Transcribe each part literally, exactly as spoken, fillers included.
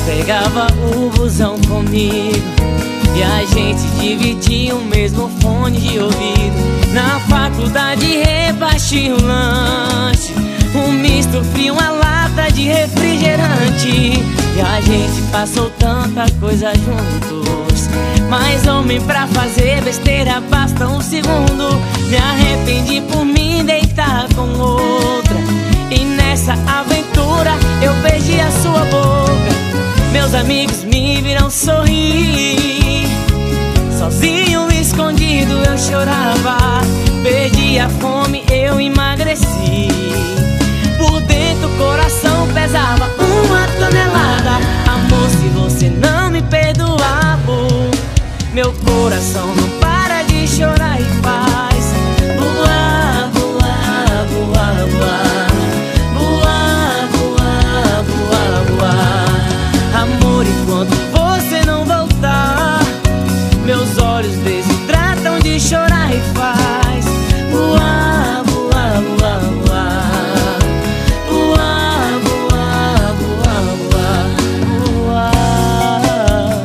pegava o busão comigo e a gente dividia o mesmo fone de ouvido. Na faculdade repartia o lanche, um misto frio, uma lata de refrigerante. E a gente passou tanta coisa juntos, mas homem pra fazer besteira basta um segundo. Me arrependi por me deitar com outra, e nessa aventura eu perdi a sua boca. Meus amigos me viram sorrir, sozinho, escondido eu chorava. Perdi a fome, eu emagreci. Por dentro o coração pesava uma tonelada. Amor, se você não me perdoar, amor, meu coração não para de chorar e faz voar, voar, voar, voar, voar, voar, voar, voar. Amor, enquanto você não voltar, meus olhos desidratam de chorar e faz voar, voar, voar, voar, voar, voar, voar, voar, voar.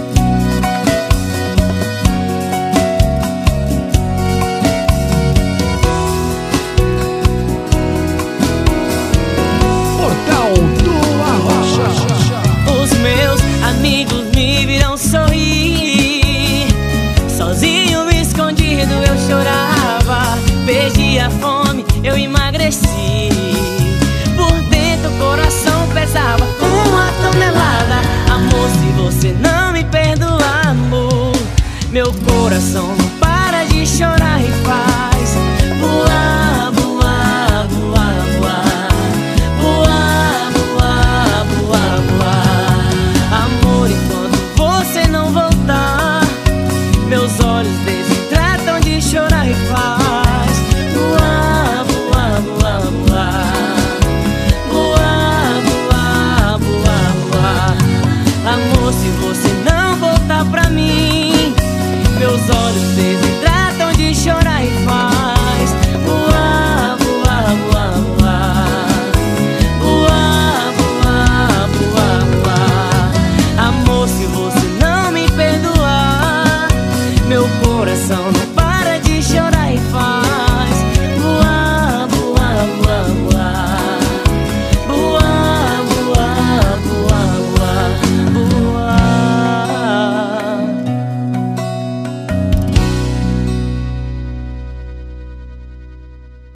Portal do Arrocha. Os meus amigos me viram sorrir, sozinho, escondido eu chorava. Perdi a fome, eu emagreci. Por dentro o coração pesava uma tonelada. Amor, se você não me perdoar, amor, meu coração